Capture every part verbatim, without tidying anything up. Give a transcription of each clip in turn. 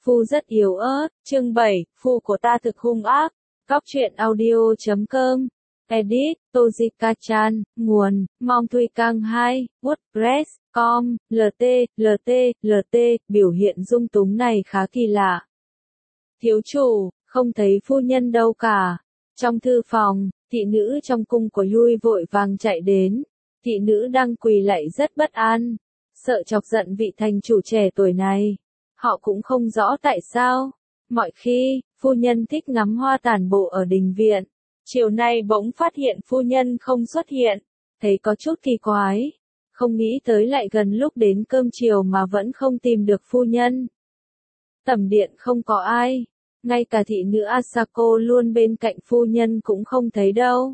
Phu rất yếu ớt, chương bảy, phu của ta thực hung ác. Góc truyện audio chấm com. Edit, Tojika Chan, nguồn, Mong Thuy Cang hai, WordPress, com, lt, lt, lt, biểu hiện dung túng này khá kỳ lạ. Thiếu chủ, không thấy phu nhân đâu cả. Trong thư phòng, thị nữ trong cung của Lui vội vàng chạy đến. Thị nữ đang quỳ lạy rất bất an, sợ chọc giận vị thành chủ trẻ tuổi này. Họ cũng không rõ tại sao. Mọi khi, phu nhân thích ngắm hoa tản bộ ở đình viện. Chiều nay bỗng phát hiện phu nhân không xuất hiện, thấy có chút kỳ quái. Không nghĩ tới lại gần lúc đến cơm chiều mà vẫn không tìm được phu nhân. Tẩm điện không có ai, ngay cả thị nữ Asako luôn bên cạnh phu nhân cũng không thấy đâu.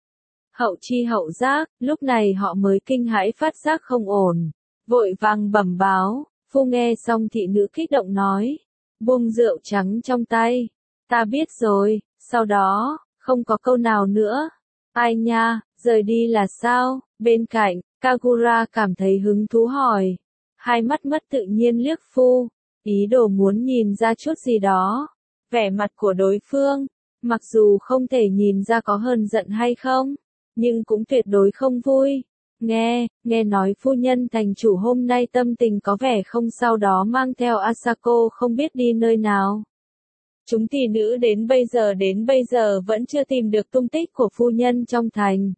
Hậu chi hậu giác, lúc này họ mới kinh hãi phát giác không ổn, vội vàng bẩm báo. Phu nghe xong thị nữ kích động nói, buông rượu trắng trong tay, ta biết rồi. Sau đó, không có câu nào nữa. Ai nha, rời đi là sao? Bên cạnh, Kagura cảm thấy hứng thú hỏi, hai mắt mất tự nhiên liếc phu, ý đồ muốn nhìn ra chút gì đó. Vẻ mặt của đối phương, mặc dù không thể nhìn ra có hờn giận hay không, nhưng cũng tuyệt đối không vui. Nghe, nghe nói phu nhân thành chủ hôm nay tâm tình có vẻ không sau đó mang theo Asako không biết đi nơi nào. Chúng tỷ nữ đến bây giờ đến bây giờ vẫn chưa tìm được tung tích của phu nhân trong thành.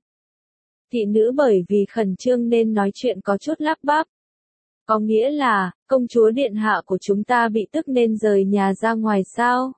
Thị nữ bởi vì khẩn trương nên nói chuyện có chút lắp bắp. Có nghĩa là, công chúa điện hạ của chúng ta bị tức nên rời nhà ra ngoài sao?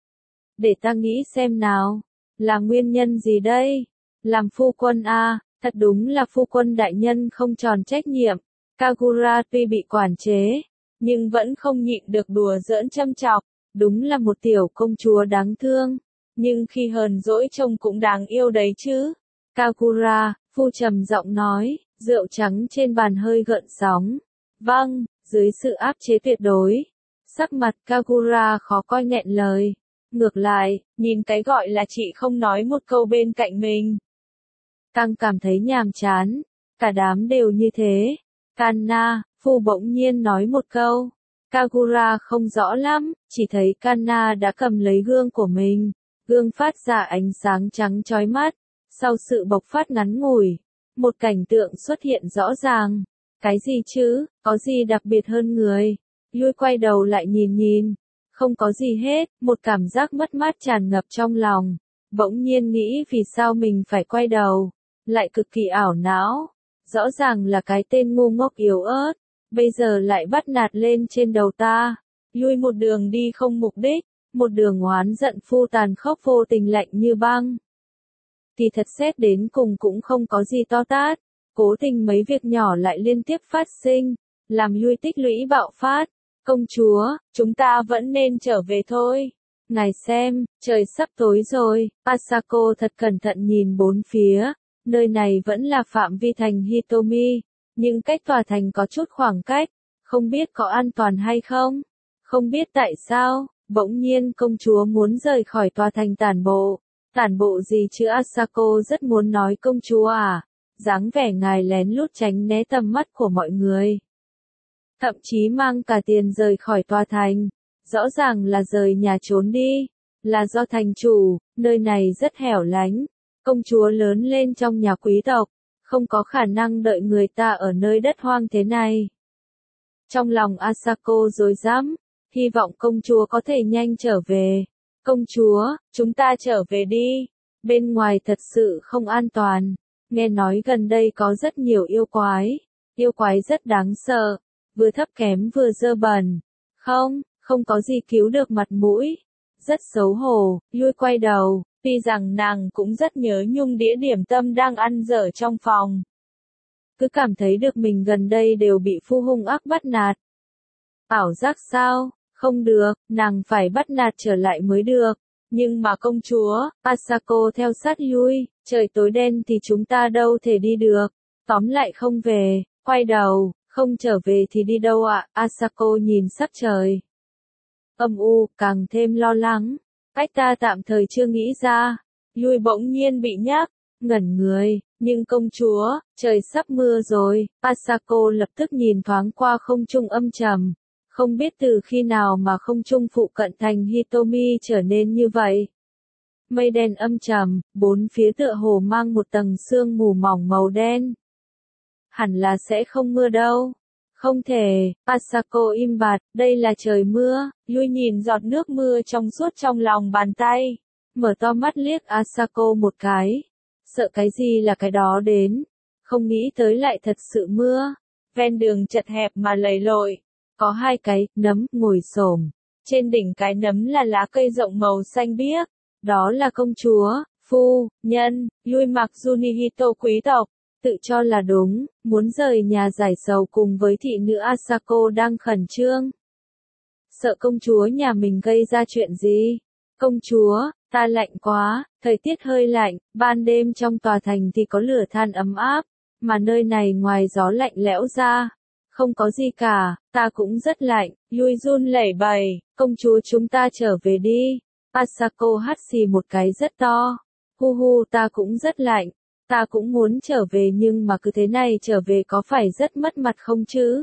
Để ta nghĩ xem nào, là nguyên nhân gì đây? Làm phu quân à, thật đúng là phu quân đại nhân không tròn trách nhiệm. Kagura tuy bị quản chế, nhưng vẫn không nhịn được đùa giỡn châm chọc. Đúng là một tiểu công chúa đáng thương, nhưng khi hờn dỗi trông cũng đáng yêu đấy chứ. Kagura, phu trầm giọng nói, rượu trắng trên bàn hơi gợn sóng. Vâng, dưới sự áp chế tuyệt đối. Sắc mặt Kagura khó coi nghẹn lời. Ngược lại, nhìn cái gọi là chị không nói một câu bên cạnh mình. Càng cảm thấy nhàm chán, cả đám đều như thế. Kanna, phu bỗng nhiên nói một câu. Kagura không rõ lắm, chỉ thấy Kanna đã cầm lấy gương của mình. Gương phát ra ánh sáng trắng chói mắt. Sau sự bộc phát ngắn ngủi, một cảnh tượng xuất hiện rõ ràng. Cái gì chứ, có gì đặc biệt hơn người? Lui quay đầu lại nhìn nhìn. Không có gì hết, một cảm giác mất mát tràn ngập trong lòng. Bỗng nhiên nghĩ vì sao mình phải quay đầu. Lại cực kỳ ảo não. Rõ ràng là cái tên ngu ngốc yếu ớt. Bây giờ lại bắt nạt lên trên đầu ta. Lui một đường đi không mục đích. Một đường oán giận phu tàn khốc vô tình lạnh như băng. Thì thật xét đến cùng cũng không có gì to tát. Cố tình mấy việc nhỏ lại liên tiếp phát sinh. Làm Lui tích lũy bạo phát. Công chúa, chúng ta vẫn nên trở về thôi. Ngài xem, trời sắp tối rồi. Asako thật cẩn thận nhìn bốn phía. Nơi này vẫn là phạm vi thành Hitomi. Nhưng cách tòa thành có chút khoảng cách. Không biết có an toàn hay không. Không biết tại sao, bỗng nhiên công chúa muốn rời khỏi tòa thành tản bộ. Tản bộ gì chứ Asako rất muốn nói công chúa à. Dáng vẻ ngài lén lút tránh né tầm mắt của mọi người. Thậm chí mang cả tiền rời khỏi tòa thành. Rõ ràng là rời nhà trốn đi. Là do thành chủ, nơi này rất hẻo lánh. Công chúa lớn lên trong nhà quý tộc. Không có khả năng đợi người ta ở nơi đất hoang thế này. Trong lòng Asako rối rắm. Hy vọng công chúa có thể nhanh trở về. Công chúa, chúng ta trở về đi. Bên ngoài thật sự không an toàn. Nghe nói gần đây có rất nhiều yêu quái. Yêu quái rất đáng sợ. Vừa thấp kém vừa dơ bẩn. Không, không có gì cứu được mặt mũi. Rất xấu hổ, Lui quay đầu. Tuy rằng nàng cũng rất nhớ nhung đĩa điểm tâm đang ăn dở trong phòng. Cứ cảm thấy được mình gần đây đều bị phu hung ác bắt nạt. Ảo giác sao? Không được, nàng phải bắt nạt trở lại mới được. Nhưng mà công chúa, Asako theo sát Lui, trời tối đen thì chúng ta đâu thể đi được. Tóm lại không về, quay đầu, không trở về thì đi đâu ạ? À? Asako nhìn sắc trời. Âm u, càng thêm lo lắng. Cách ta tạm thời chưa nghĩ ra. Lui bỗng nhiên bị nhắc, ngẩn người, nhưng công chúa, trời sắp mưa rồi. Asako lập tức nhìn thoáng qua không trung âm trầm. Không biết từ khi nào mà không trung phụ cận thành Hitomi trở nên như vậy. Mây đen âm trầm, bốn phía tựa hồ mang một tầng sương mù mỏng màu đen. Hẳn là sẽ không mưa đâu. Không thể, Asako im bặt, đây là trời mưa. Yui nhìn giọt nước mưa trong suốt trong lòng bàn tay. Mở to mắt liếc Asako một cái. Sợ cái gì là cái đó đến. Không nghĩ tới lại thật sự mưa. Ven đường chật hẹp mà lầy lội. Có hai cái nấm ngồi xổm. Trên đỉnh cái nấm là lá cây rộng màu xanh biếc. Đó là công chúa, phu, nhân, Yui mặc Junihito quý tộc. Tự cho là đúng, muốn rời nhà giải sầu cùng với thị nữ Asako đang khẩn trương. Sợ công chúa nhà mình gây ra chuyện gì? Công chúa, ta lạnh quá, thời tiết hơi lạnh, ban đêm trong tòa thành thì có lửa than ấm áp, mà nơi này ngoài gió lạnh lẽo ra. Không có gì cả, ta cũng rất lạnh, Yui run lẩy bẩy, công chúa chúng ta trở về đi. Asako hắt xì một cái rất to. Hu hu ta cũng rất lạnh. Ta cũng muốn trở về nhưng mà cứ thế này trở về có phải rất mất mặt không chứ?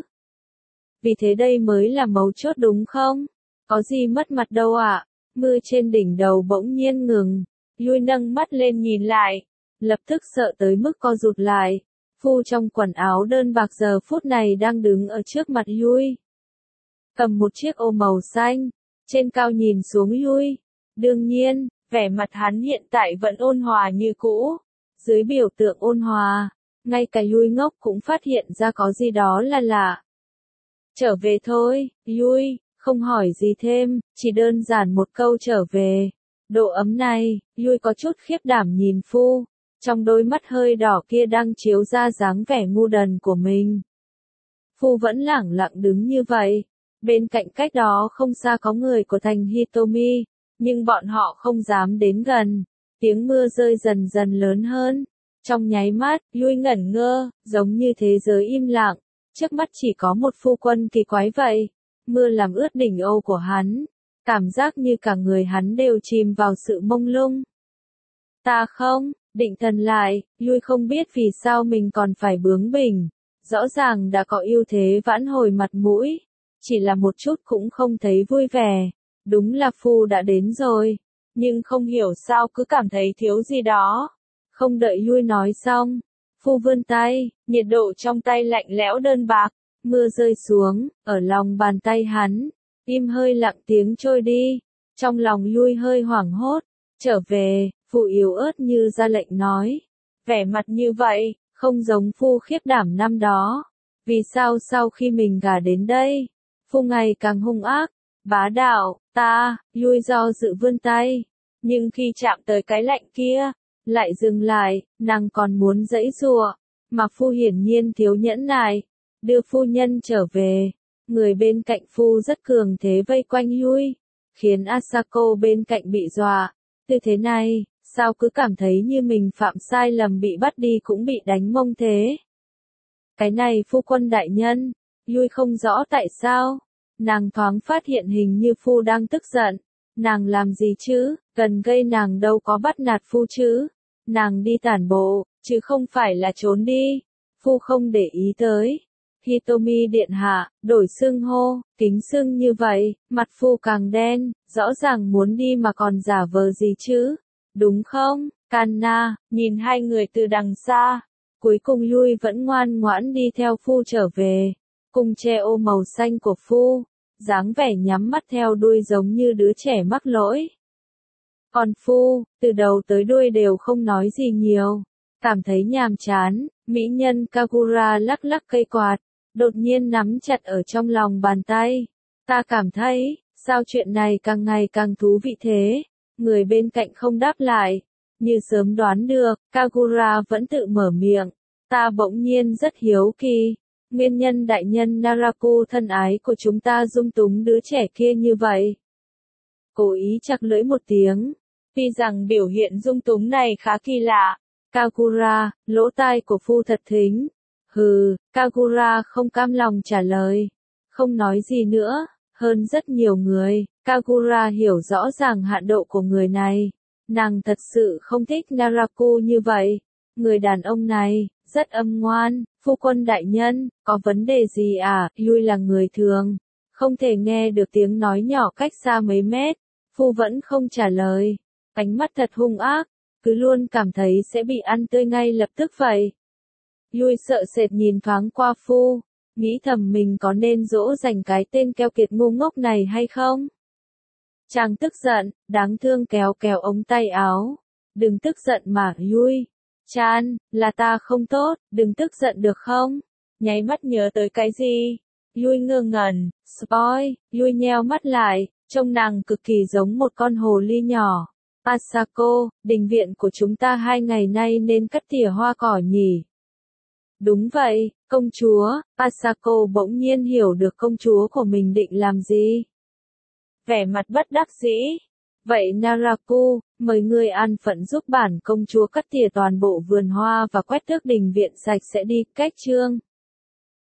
Vì thế đây mới là mấu chốt đúng không? Có gì mất mặt đâu ạ? À? Mưa trên đỉnh đầu bỗng nhiên ngừng. Yui nâng mắt lên nhìn lại. Lập tức sợ tới mức co rụt lại. Phu trong quần áo đơn bạc giờ phút này đang đứng ở trước mặt Yui. Cầm một chiếc ô màu xanh. Trên cao nhìn xuống Yui. Đương nhiên, vẻ mặt hắn hiện tại vẫn ôn hòa như cũ. Dưới biểu tượng ôn hòa, ngay cả Yui ngốc cũng phát hiện ra có gì đó là lạ. Trở về thôi, Yui, không hỏi gì thêm, chỉ đơn giản một câu trở về. Độ ấm này, Yui có chút khiếp đảm nhìn phu, trong đôi mắt hơi đỏ kia đang chiếu ra dáng vẻ ngu đần của mình. Phu vẫn lẳng lặng đứng như vậy, bên cạnh cách đó không xa có người của thành Hitomi, nhưng bọn họ không dám đến gần. Tiếng mưa rơi dần dần lớn hơn. Trong nháy mắt, Yui ngẩn ngơ, giống như thế giới im lặng. Trước mắt chỉ có một phu quân kỳ quái vậy. Mưa làm ướt đỉnh ô của hắn. Cảm giác như cả người hắn đều chìm vào sự mông lung. Ta không, định thần lại, Yui không biết vì sao mình còn phải bướng bỉnh. Rõ ràng đã có ưu thế vãn hồi mặt mũi. Chỉ là một chút cũng không thấy vui vẻ. Đúng là phu đã đến rồi. Nhưng không hiểu sao cứ cảm thấy thiếu gì đó. Không đợi Yui nói xong. Phu vươn tay, nhiệt độ trong tay lạnh lẽo đơn bạc. Mưa rơi xuống, ở lòng bàn tay hắn. Im hơi lặng tiếng trôi đi. Trong lòng Yui hơi hoảng hốt. Trở về, phu yếu ớt như ra lệnh nói. Vẻ mặt như vậy, không giống phu khiếp đảm năm đó. Vì sao sau khi mình gả đến đây, phu ngày càng hung ác. Bá đạo, ta, Yui do dự vươn tay. Nhưng khi chạm tới cái lạnh kia, lại dừng lại, nàng còn muốn giãy giụa. Mà phu hiển nhiên thiếu nhẫn nại. Đưa phu nhân trở về. Người bên cạnh phu rất cường thế vây quanh Yui. Khiến Asako bên cạnh bị dọa. Từ thế này, sao cứ cảm thấy như mình phạm sai lầm bị bắt đi cũng bị đánh mông thế. Cái này phu quân đại nhân. Yui không rõ tại sao. Nàng thoáng phát hiện hình như phu đang tức giận. Nàng làm gì chứ, cần gây nàng đâu có bắt nạt phu chứ. Nàng đi tản bộ, chứ không phải là trốn đi. Phu không để ý tới. Hitomi điện hạ, đổi xưng hô, kính xưng như vậy, mặt phu càng đen, rõ ràng muốn đi mà còn giả vờ gì chứ. Đúng không, Kanna, nhìn hai người từ đằng xa. Cuối cùng Yui vẫn ngoan ngoãn đi theo phu trở về. Cùng che ô màu xanh của phu. Dáng vẻ nhắm mắt theo đuôi giống như đứa trẻ mắc lỗi. Còn phu, từ đầu tới đuôi đều không nói gì nhiều. Cảm thấy nhàm chán, mỹ nhân Kagura lắc lắc cây quạt, đột nhiên nắm chặt ở trong lòng bàn tay. Ta cảm thấy, sao chuyện này càng ngày càng thú vị thế? Người bên cạnh không đáp lại. Như sớm đoán được, Kagura vẫn tự mở miệng. Ta bỗng nhiên rất hiếu kỳ. Nguyên nhân đại nhân Naraku thân ái của chúng ta dung túng đứa trẻ kia như vậy. Cố ý chặt lưỡi một tiếng. Tuy rằng biểu hiện dung túng này khá kỳ lạ. Kagura, lỗ tai của phu thật thính. Hừ, Kagura không cam lòng trả lời. Không nói gì nữa, hơn rất nhiều người. Kagura hiểu rõ ràng hạn độ của người này. Nàng thật sự không thích Naraku như vậy. Người đàn ông này, rất âm ngoan. Phu quân đại nhân, có vấn đề gì à? Yui là người thường. không thể nghe được tiếng nói nhỏ cách xa mấy mét. Phu vẫn không trả lời. Ánh mắt thật hung ác, cứ luôn cảm thấy sẽ bị ăn tươi ngay lập tức vậy. Yui sợ sệt nhìn thoáng qua Phu, nghĩ thầm mình có nên dỗ dành cái tên keo kiệt ngu ngốc này hay không? Chàng tức giận, đáng thương kéo kéo ống tay áo. Đừng tức giận mà, Yui. Chan, là ta không tốt, đừng tức giận được không? Nháy mắt nhớ tới cái gì? Yui ngơ ngẩn, spoil, Yui nheo mắt lại, trông nàng cực kỳ giống một con hồ ly nhỏ. Asako, đình viện của chúng ta hai ngày nay nên cắt tỉa hoa cỏ nhỉ? Đúng vậy, công chúa. Asako bỗng nhiên hiểu được công chúa của mình định làm gì. Vẻ mặt bất đắc dĩ. Vậy Naraku, mời ngươi an phận giúp bản công chúa cắt tỉa toàn bộ vườn hoa và quét tước đình viện sạch sẽ đi, cách chương.